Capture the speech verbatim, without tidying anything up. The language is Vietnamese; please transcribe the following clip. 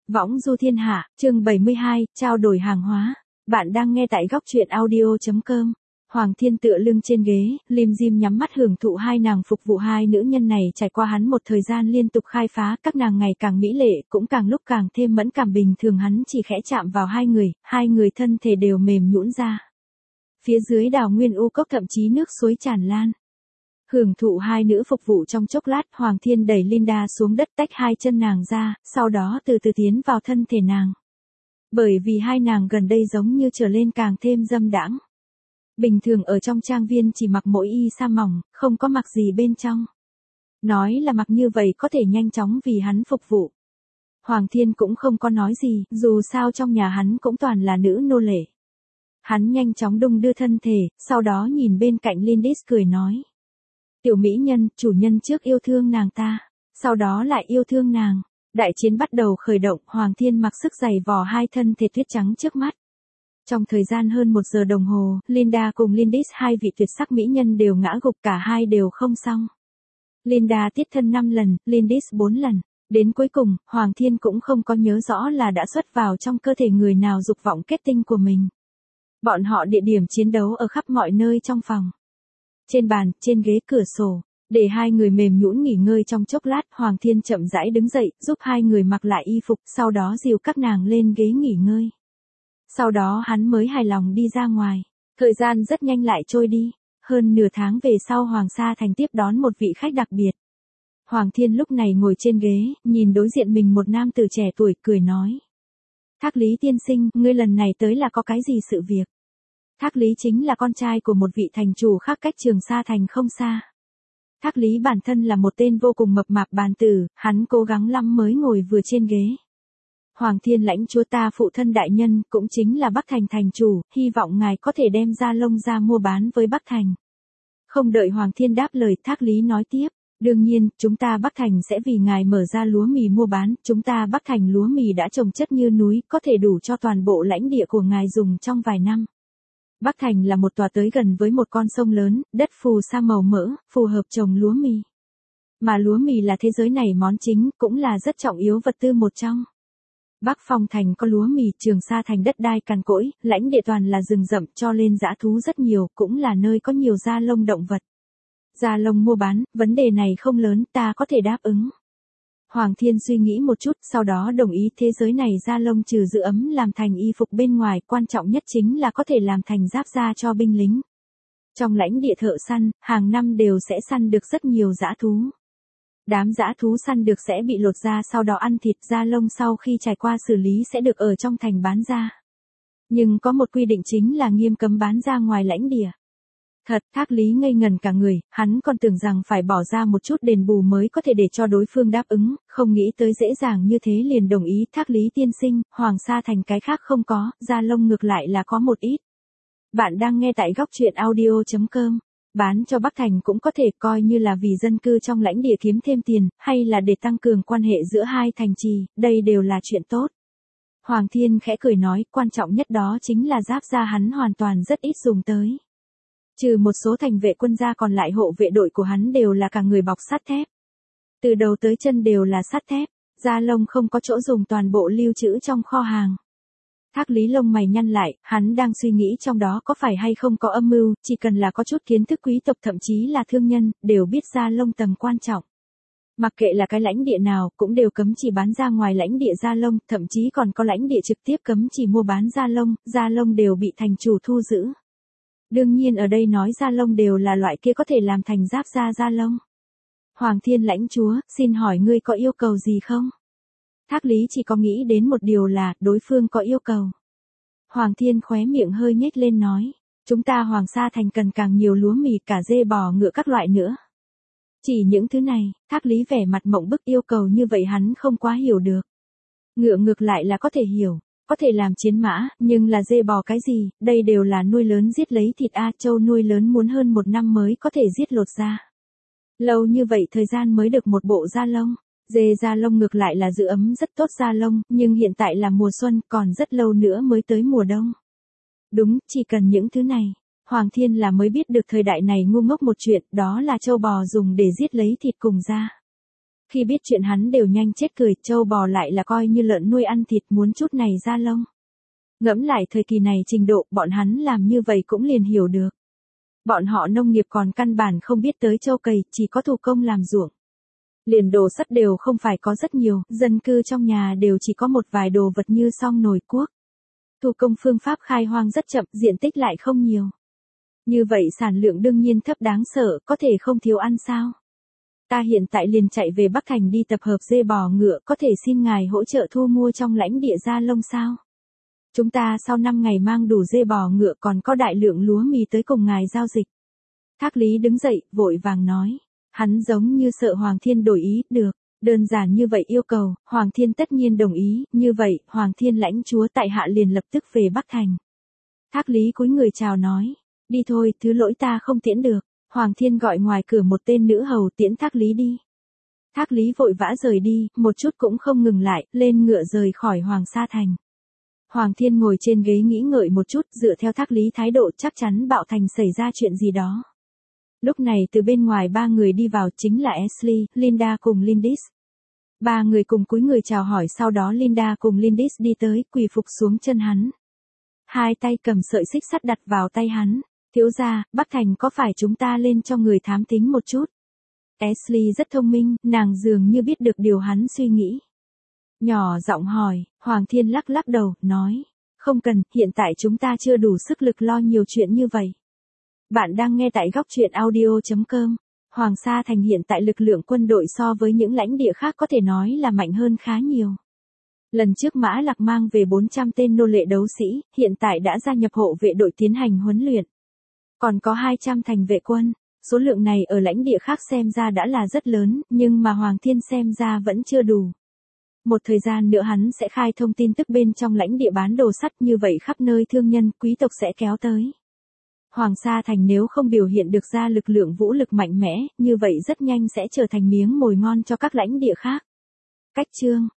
Võng du thiên hạ, chương bảy mươi hai, trao đổi hàng hóa. Bạn đang nghe tại góc truyện audio chấm com. Hoàng Thiên tựa lưng trên ghế, lim dim nhắm mắt hưởng thụ hai nàng phục vụ hai nữ nhân này trải qua hắn một thời gian liên tục khai phá, các nàng ngày càng mỹ lệ, cũng càng lúc càng thêm mẫn cảm bình thường hắn chỉ khẽ chạm vào hai người, hai người thân thể đều mềm nhũn ra. Phía dưới đào nguyên u cốc thậm chí nước suối tràn lan. Hưởng thụ hai nữ phục vụ trong chốc lát, Hoàng Thiên đẩy Linda xuống đất tách hai chân nàng ra, sau đó từ từ tiến vào thân thể nàng. Bởi vì hai nàng gần đây giống như trở lên càng thêm dâm đãng. Bình thường ở trong trang viên chỉ mặc mỗi y sa mỏng, không có mặc gì bên trong. Nói là mặc như vậy có thể nhanh chóng vì hắn phục vụ. Hoàng Thiên cũng không có nói gì, dù sao trong nhà hắn cũng toàn là nữ nô lệ. Hắn nhanh chóng đung đưa thân thể, sau đó nhìn bên cạnh Lindis cười nói. Tiểu mỹ nhân, chủ nhân trước yêu thương nàng ta, sau đó lại yêu thương nàng. Đại chiến bắt đầu khởi động, Hoàng Thiên mặc sức giày vò hai thân thể tuyết trắng trước mắt. Trong thời gian hơn một giờ đồng hồ, Linda cùng Lindis hai vị tuyệt sắc mỹ nhân đều ngã gục, cả hai đều không xong. Linda tiết thân năm lần, Lindis bốn lần. Đến cuối cùng, Hoàng Thiên cũng không có nhớ rõ là đã xuất vào trong cơ thể người nào dục vọng kết tinh của mình. Bọn họ địa điểm chiến đấu ở khắp mọi nơi trong phòng. Trên bàn, trên ghế, cửa sổ. Để hai người mềm nhũn nghỉ ngơi trong chốc lát, Hoàng Thiên chậm rãi đứng dậy, giúp hai người mặc lại y phục, sau đó dìu các nàng lên ghế nghỉ ngơi. Sau đó hắn mới hài lòng đi ra ngoài. Thời gian rất nhanh lại trôi đi. Hơn nửa tháng về sau Hoàng Sa Thành tiếp đón một vị khách đặc biệt. Hoàng Thiên lúc này ngồi trên ghế, nhìn đối diện mình một nam tử trẻ tuổi, cười nói. Thác Lý tiên sinh, ngươi lần này tới là có cái gì sự việc? Thác Lý chính là con trai của một vị thành chủ khác cách Trường Sa Thành không xa. Thác Lý bản thân là một tên vô cùng mập mạp bàn tử, hắn cố gắng lắm mới ngồi vừa trên ghế. Hoàng Thiên lãnh chúa ta phụ thân đại nhân, cũng chính là Bắc Thành thành chủ, hy vọng ngài có thể đem da lông ra mua bán với Bắc Thành. Không đợi Hoàng Thiên đáp lời, Thác Lý nói tiếp. Đương nhiên, chúng ta Bắc Thành sẽ vì ngài mở ra lúa mì mua bán, chúng ta Bắc Thành lúa mì đã trồng chất như núi, có thể đủ cho toàn bộ lãnh địa của ngài dùng trong vài năm. Bắc Thành là một tòa tới gần với một con sông lớn, đất phù sa màu mỡ, phù hợp trồng lúa mì. Mà lúa mì là thế giới này món chính, cũng là rất trọng yếu vật tư một trong. Bắc Phong Thành có lúa mì, Trường Sa Thành đất đai cằn cỗi, lãnh địa toàn là rừng rậm, cho nên dã thú rất nhiều, cũng là nơi có nhiều da lông động vật. Da lông mua bán, vấn đề này không lớn, ta có thể đáp ứng. Hoàng Thiên suy nghĩ một chút, sau đó đồng ý thế giới này da lông trừ giữ ấm làm thành y phục bên ngoài, quan trọng nhất chính là có thể làm thành giáp da cho binh lính. Trong lãnh địa thợ săn, hàng năm đều sẽ săn được rất nhiều dã thú. Đám dã thú săn được sẽ bị lột da sau đó ăn thịt, da lông sau khi trải qua xử lý sẽ được ở trong thành bán ra. Nhưng có một quy định chính là nghiêm cấm bán ra ngoài lãnh địa. Thật, Thác Lý ngây ngần cả người, hắn còn tưởng rằng phải bỏ ra một chút đền bù mới có thể để cho đối phương đáp ứng, không nghĩ tới dễ dàng như thế liền đồng ý. Thác Lý tiên sinh, Hoàng Sa Thành cái khác không có, da lông ngược lại là có một ít. Bạn đang nghe tại góc truyện audio chấm com. Bán cho Bắc Thành cũng có thể coi như là vì dân cư trong lãnh địa kiếm thêm tiền, hay là để tăng cường quan hệ giữa hai thành trì, đây đều là chuyện tốt. Hoàng Thiên khẽ cười nói, quan trọng nhất đó chính là giáp da hắn hoàn toàn rất ít dùng tới. Trừ một số thành vệ quân gia còn lại hộ vệ đội của hắn đều là cả người bọc sắt thép. Từ đầu tới chân đều là sắt thép, da lông không có chỗ dùng, toàn bộ lưu trữ trong kho hàng. Thác Lý lông mày nhăn lại, hắn đang suy nghĩ trong đó có phải hay không có âm mưu, chỉ cần là có chút kiến thức quý tộc thậm chí là thương nhân, đều biết da lông tầm quan trọng. Mặc kệ là cái lãnh địa nào, cũng đều cấm chỉ bán ra ngoài lãnh địa da lông, thậm chí còn có lãnh địa trực tiếp cấm chỉ mua bán da lông, da lông đều bị thành chủ thu giữ. Đương nhiên ở đây nói da lông đều là loại kia có thể làm thành giáp da da lông. Hoàng Thiên lãnh chúa, xin hỏi ngươi có yêu cầu gì không? Thác Lý chỉ có nghĩ đến một điều là, đối phương có yêu cầu. Hoàng Thiên khóe miệng hơi nhếch lên nói, chúng ta Hoàng Sa Thành cần càng nhiều lúa mì, cả dê bò ngựa các loại nữa. Chỉ những thứ này, Thác Lý vẻ mặt mộng bức, yêu cầu như vậy hắn không quá hiểu được. Ngựa ngược lại là có thể hiểu, có thể làm chiến mã, nhưng là dê bò cái gì, đây đều là nuôi lớn giết lấy thịt a, trâu nuôi lớn muốn hơn một năm mới có thể giết lột ra. Lâu như vậy thời gian mới được một bộ da lông. Dê da lông ngược lại là giữ ấm rất tốt da lông, nhưng hiện tại là mùa xuân, còn rất lâu nữa mới tới mùa đông. Đúng, chỉ cần những thứ này. Hoàng Thiên là mới biết được thời đại này ngu ngốc một chuyện, đó là trâu bò dùng để giết lấy thịt cùng da. Khi biết chuyện hắn đều nhanh chết cười, trâu bò lại là coi như lợn nuôi ăn thịt muốn chút này ra lông. Ngẫm lại thời kỳ này trình độ bọn hắn làm như vậy cũng liền hiểu được. Bọn họ nông nghiệp còn căn bản không biết tới trâu cày, chỉ có thủ công làm ruộng. Liền đồ sắt đều không phải có rất nhiều, dân cư trong nhà đều chỉ có một vài đồ vật như song nồi cuốc. Thủ công phương pháp khai hoang rất chậm, diện tích lại không nhiều. Như vậy sản lượng đương nhiên thấp đáng sợ, có thể không thiếu ăn sao? Ta hiện tại liền chạy về Bắc Thành đi tập hợp dê bò ngựa, có thể xin ngài hỗ trợ thu mua trong lãnh địa da lông sao? Chúng ta sau năm ngày mang đủ dê bò ngựa còn có đại lượng lúa mì tới cùng ngài giao dịch. Thác Lý đứng dậy, vội vàng nói. Hắn giống như sợ Hoàng Thiên đổi ý, được, đơn giản như vậy yêu cầu, Hoàng Thiên tất nhiên đồng ý, như vậy, Hoàng Thiên lãnh chúa tại hạ liền lập tức về Bắc Thành. Thác Lý cúi người chào nói, đi thôi, thứ lỗi ta không tiễn được. Hoàng Thiên gọi ngoài cửa một tên nữ hầu tiễn Thác Lý đi. Thác Lý vội vã rời đi, một chút cũng không ngừng lại, lên ngựa rời khỏi Hoàng Sa Thành. Hoàng Thiên ngồi trên ghế nghĩ ngợi một chút, dựa theo Thác Lý thái độ chắc chắn Bạo Thành xảy ra chuyện gì đó. Lúc này từ bên ngoài ba người đi vào chính là Ashley, Linda cùng Lindis. Ba người cùng cúi người chào hỏi, sau đó Linda cùng Lindis đi tới, quỳ phục xuống chân hắn. Hai tay cầm sợi xích sắt đặt vào tay hắn. Thiếu gia, Bắc Thành có phải chúng ta lên cho người thám thính một chút? Ashley rất thông minh, nàng dường như biết được điều hắn suy nghĩ. Nhỏ giọng hỏi, Hoàng Thiên lắc lắc đầu, nói. Không cần, hiện tại chúng ta chưa đủ sức lực lo nhiều chuyện như vậy. Bạn đang nghe tại góc truyện audio chấm com. Hoàng Sa Thành hiện tại lực lượng quân đội so với những lãnh địa khác có thể nói là mạnh hơn khá nhiều. Lần trước Mã Lạc mang về bốn trăm tên nô lệ đấu sĩ, hiện tại đã gia nhập hộ vệ đội tiến hành huấn luyện. Còn có hai trăm thành vệ quân, số lượng này ở lãnh địa khác xem ra đã là rất lớn, nhưng mà Hoàng Thiên xem ra vẫn chưa đủ. Một thời gian nữa hắn sẽ khai thông tin tức bên trong lãnh địa bán đồ sắt, như vậy khắp nơi thương nhân, quý tộc sẽ kéo tới. Hoàng Sa Thành nếu không biểu hiện được ra lực lượng vũ lực mạnh mẽ, như vậy rất nhanh sẽ trở thành miếng mồi ngon cho các lãnh địa khác. Cách chương